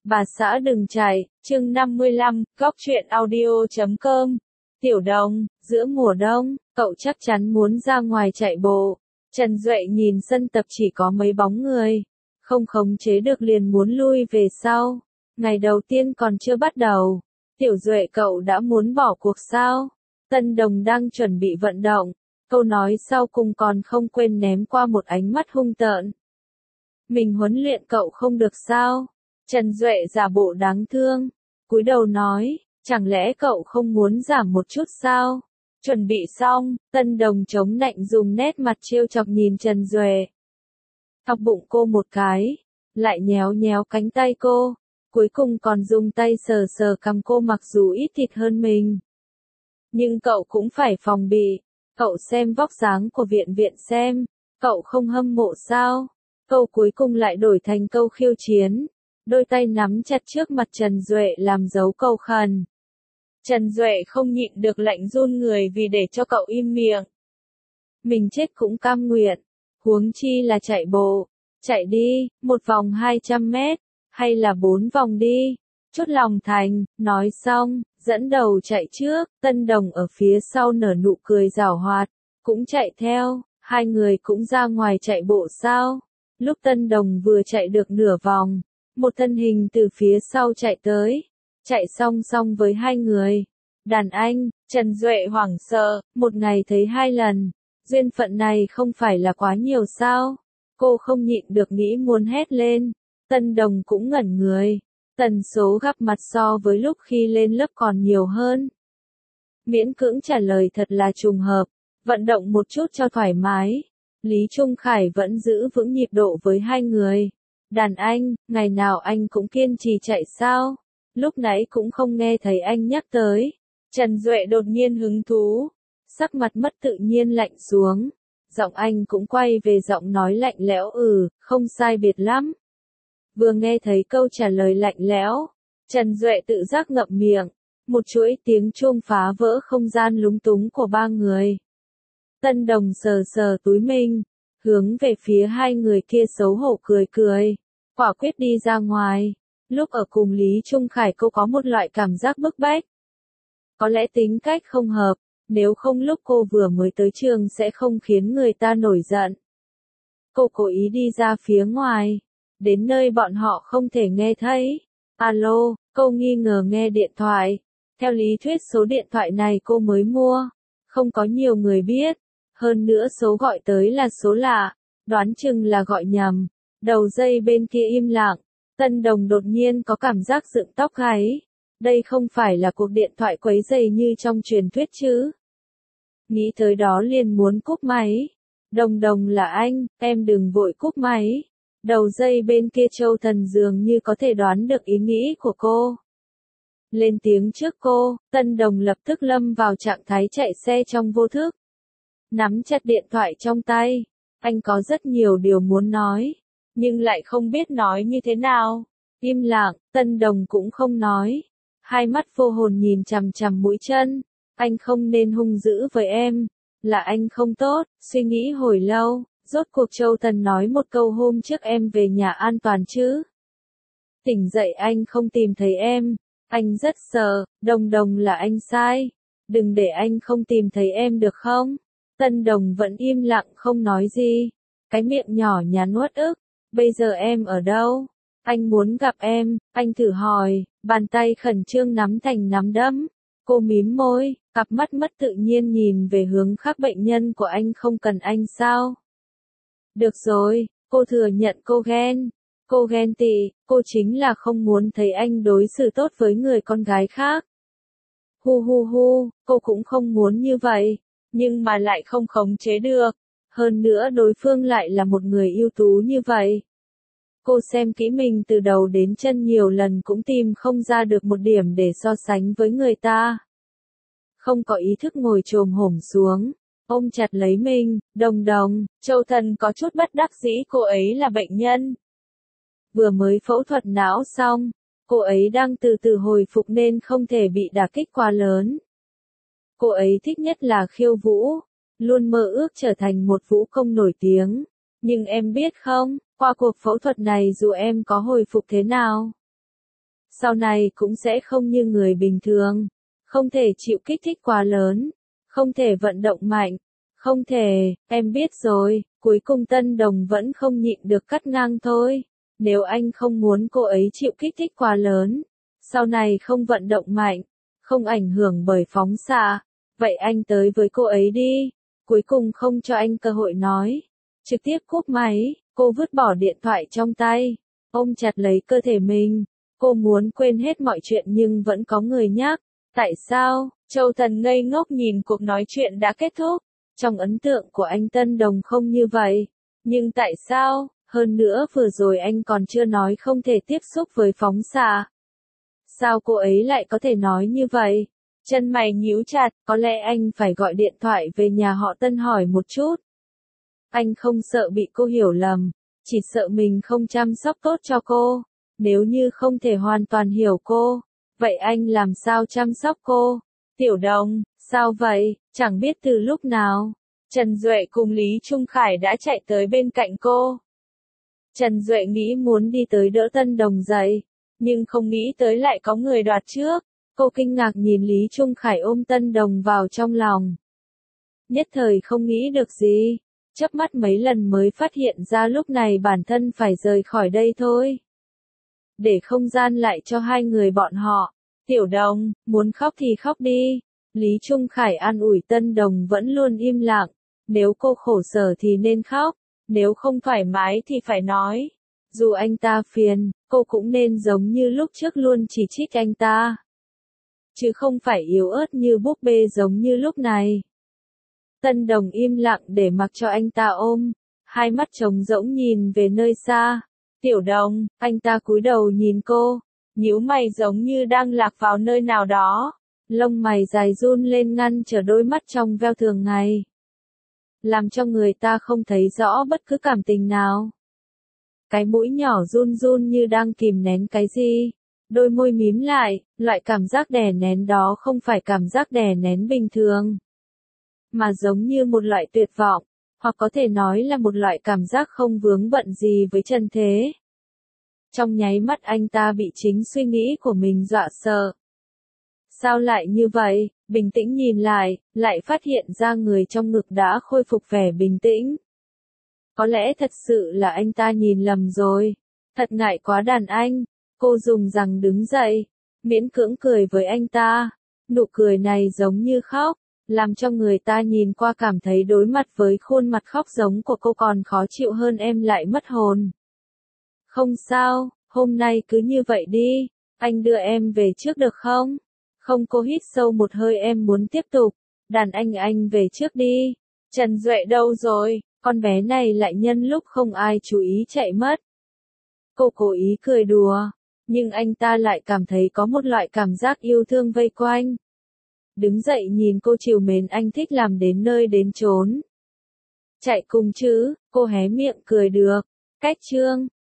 Bà xã đừng chạy, chương 55, góc truyện audio.com. Tiểu Đồng, giữa mùa đông, cậu chắc chắn muốn ra ngoài chạy bộ. Trần Duệ nhìn sân tập chỉ có mấy bóng người, không khống chế được liền muốn lui về sau. Ngày đầu tiên còn chưa bắt đầu, Tiểu Duệ cậu đã muốn bỏ cuộc sao? Tân Đồng đang chuẩn bị vận động, câu nói sau cùng còn không quên ném qua một ánh mắt hung tợn. Mình huấn luyện cậu không được sao? Trần Duệ giả bộ đáng thương, cúi đầu nói, chẳng lẽ cậu không muốn giảm một chút sao? Chuẩn bị xong, Tân Đồng chống nạnh dùng nét mặt trêu chọc nhìn Trần Duệ. Thọc bụng cô một cái, lại nhéo nhéo cánh tay cô, cuối cùng còn dùng tay sờ sờ cằm cô mặc dù ít thịt hơn mình. Nhưng cậu cũng phải phòng bị, cậu xem vóc dáng của Viện Viện xem, cậu không hâm mộ sao? Câu cuối cùng lại đổi thành câu khiêu chiến. Đôi tay nắm chặt trước mặt Trần Duệ làm dấu cầu khẩn. Trần Duệ không nhịn được lạnh run người vì để cho cậu im miệng. Mình chết cũng cam nguyện, huống chi là chạy bộ. Chạy đi, một vòng 200 mét, hay là 4 vòng đi. Chốt lòng thành, nói xong, dẫn đầu chạy trước, Tân Đồng ở phía sau nở nụ cười giảo hoạt, cũng chạy theo, hai người cũng ra ngoài chạy bộ sao. Lúc Tân Đồng vừa chạy được nửa vòng, một thân hình từ phía sau chạy tới, chạy song song với hai người. Đàn anh, Trần Duệ hoảng sợ, một ngày thấy 2 lần, duyên phận này không phải là quá nhiều sao? Cô không nhịn được nghĩ muốn hét lên. Tân Đồng cũng ngẩn người, tần số gặp mặt so với lúc khi lên lớp còn nhiều hơn. Miễn cưỡng trả lời thật là trùng hợp, vận động một chút cho thoải mái. Lý Trung Khải vẫn giữ vững nhịp độ với hai người. Đàn anh, ngày nào anh cũng kiên trì chạy sao? Lúc nãy cũng không nghe thấy anh nhắc tới. Trần Duệ đột nhiên hứng thú, sắc mặt mất tự nhiên lạnh xuống. Giọng anh cũng quay về giọng nói lạnh lẽo không sai biệt lắm. Vừa nghe thấy câu trả lời lạnh lẽo, Trần Duệ tự giác ngậm miệng. Một chuỗi tiếng chuông phá vỡ không gian lúng túng của ba người. Tân Đồng sờ sờ túi mình, hướng về phía hai người kia xấu hổ cười cười, quả quyết đi ra ngoài. Lúc ở cùng Lý Trung Khải cô có một loại cảm giác bức bách. Có lẽ tính cách không hợp, nếu không lúc cô vừa mới tới trường sẽ không khiến người ta nổi giận. Cô cố ý đi ra phía ngoài, đến nơi bọn họ không thể nghe thấy. Alo, cô nghi ngờ nghe điện thoại. Theo lý thuyết số điện thoại này cô mới mua, không có nhiều người biết. Hơn nữa số gọi tới là số lạ, đoán chừng là gọi nhầm. Đầu dây bên kia im lặng, Tân Đồng đột nhiên có cảm giác dựng tóc gáy. Đây không phải là cuộc điện thoại quấy rầy như trong truyền thuyết chứ. Nghĩ tới đó liền muốn cúp máy. Đồng Đồng là anh, em đừng vội cúp máy. Đầu dây bên kia Châu Thần dường như có thể đoán được ý nghĩ của cô. Lên tiếng trước cô, Tân Đồng lập tức lâm vào trạng thái chạy xe trong vô thức. Nắm chặt điện thoại trong tay, anh có rất nhiều điều muốn nói, nhưng lại không biết nói như thế nào. Im lặng, Tân Đồng cũng không nói. Hai mắt vô hồn nhìn chằm chằm mũi chân. Anh không nên hung dữ với em, là anh không tốt. Suy nghĩ hồi lâu, rốt cuộc Châu Thần nói một câu hôm trước em về nhà an toàn chứ. Tỉnh dậy anh không tìm thấy em, anh rất sợ. Đồng Đồng là anh sai, đừng để anh không tìm thấy em được không? Tân Đồng vẫn im lặng không nói gì, cái miệng nhỏ nhắn uất ức. Bây giờ em ở đâu? Anh muốn gặp em, anh thử hỏi, bàn tay khẩn trương nắm thành nắm đấm. Cô mím môi, cặp mắt mất tự nhiên nhìn về hướng khác. Bệnh nhân của anh không cần anh sao? Được rồi, cô thừa nhận cô ghen. Cô ghen tị, cô chính là không muốn thấy anh đối xử tốt với người con gái khác. Hu hu hu, cô cũng không muốn như vậy, nhưng mà lại không khống chế được. Hơn nữa đối phương lại là một người ưu tú như vậy. Cô xem kỹ mình từ đầu đến chân nhiều lần cũng tìm không ra được một điểm để so sánh với người ta. Không có ý thức ngồi chồm hổm xuống, ôm chặt lấy mình. Đồng Đồng, Châu Thần có chút bất đắc dĩ, cô ấy là bệnh nhân. Vừa mới phẫu thuật não xong, cô ấy đang từ từ hồi phục nên không thể bị đả kích quá lớn. Cô ấy thích nhất là khiêu vũ, luôn mơ ước trở thành một vũ công nổi tiếng. Nhưng em biết không, qua cuộc phẫu thuật này dù em có hồi phục thế nào, sau này cũng sẽ không như người bình thường. Không thể chịu kích thích quá lớn. Không thể vận động mạnh. Không thể, em biết rồi, cuối cùng Tân Đồng vẫn không nhịn được cắt ngang thôi. Nếu anh không muốn cô ấy chịu kích thích quá lớn, sau này không vận động mạnh, không ảnh hưởng bởi phóng xạ, vậy anh tới với cô ấy đi. Cuối cùng không cho anh cơ hội nói. Trực tiếp cúp máy, cô vứt bỏ điện thoại trong tay, ôm chặt lấy cơ thể mình. Cô muốn quên hết mọi chuyện nhưng vẫn có người nhắc. Tại sao? Châu Thần ngây ngốc nhìn cuộc nói chuyện đã kết thúc. Trong ấn tượng của anh Tân Đồng không như vậy. Nhưng tại sao? Hơn nữa vừa rồi anh còn chưa nói không thể tiếp xúc với phóng xạ. Sao cô ấy lại có thể nói như vậy? Chân mày nhíu chặt, có lẽ anh phải gọi điện thoại về nhà họ Tân hỏi một chút. Anh không sợ bị cô hiểu lầm, chỉ sợ mình không chăm sóc tốt cho cô. Nếu như không thể hoàn toàn hiểu cô, vậy anh làm sao chăm sóc cô? Tiểu Đồng, sao vậy? Chẳng biết từ lúc nào, Trần Duệ cùng Lý Trung Khải đã chạy tới bên cạnh cô. Trần Duệ nghĩ muốn đi tới đỡ Tân Đồng dậy, nhưng không nghĩ tới lại có người đoạt trước. Cô kinh ngạc nhìn Lý Trung Khải ôm Tân Đồng vào trong lòng. Nhất thời không nghĩ được gì, chớp mắt mấy lần mới phát hiện ra lúc này bản thân phải rời khỏi đây thôi. Để không gian lại cho hai người bọn họ. Tiểu Đồng, muốn khóc thì khóc đi. Lý Trung Khải an ủi Tân Đồng vẫn luôn im lặng. Nếu cô khổ sở thì nên khóc, nếu không thoải mái thì phải nói. Dù anh ta phiền, cô cũng nên giống như lúc trước luôn chỉ trích anh ta. Chứ không phải yếu ớt như búp bê giống như lúc này. Tân Đồng im lặng để mặc cho anh ta ôm, hai mắt trống rỗng nhìn về nơi xa. Tiểu Đồng, anh ta cúi đầu nhìn cô, nhíu mày giống như đang lạc vào nơi nào đó. Lông mày dài run lên ngăn trở đôi mắt trong veo thường ngày, làm cho người ta không thấy rõ bất cứ cảm tình nào. Cái mũi nhỏ run run như đang kìm nén cái gì. Đôi môi mím lại, loại cảm giác đè nén đó không phải cảm giác đè nén bình thường, mà giống như một loại tuyệt vọng, hoặc có thể nói là một loại cảm giác không vướng bận gì với trần thế. Trong nháy mắt anh ta bị chính suy nghĩ của mình dọa sợ. Sao lại như vậy? Bình tĩnh nhìn lại phát hiện ra người trong ngực đã khôi phục vẻ bình tĩnh. Có lẽ thật sự là anh ta nhìn lầm rồi. Thật ngại quá đàn anh. Cô dùng rằng đứng dậy, miễn cưỡng cười với anh ta. Nụ cười này giống như khóc, làm cho người ta nhìn qua cảm thấy đối mặt với khuôn mặt khóc giống của cô còn khó chịu hơn, em lại mất hồn. Không sao, hôm nay cứ như vậy đi, anh đưa em về trước được không? Không, cô hít sâu một hơi, em muốn tiếp tục. Đàn anh về trước đi. Trần Duệ đâu rồi? Con bé này lại nhân lúc không ai chú ý chạy mất. Cô cố ý cười đùa, nhưng anh ta lại cảm thấy có một loại cảm giác yêu thương vây quanh. Đứng dậy nhìn cô trìu mến, anh thích làm đến nơi đến chốn. Chạy cùng chứ, cô hé miệng cười được. Cách chương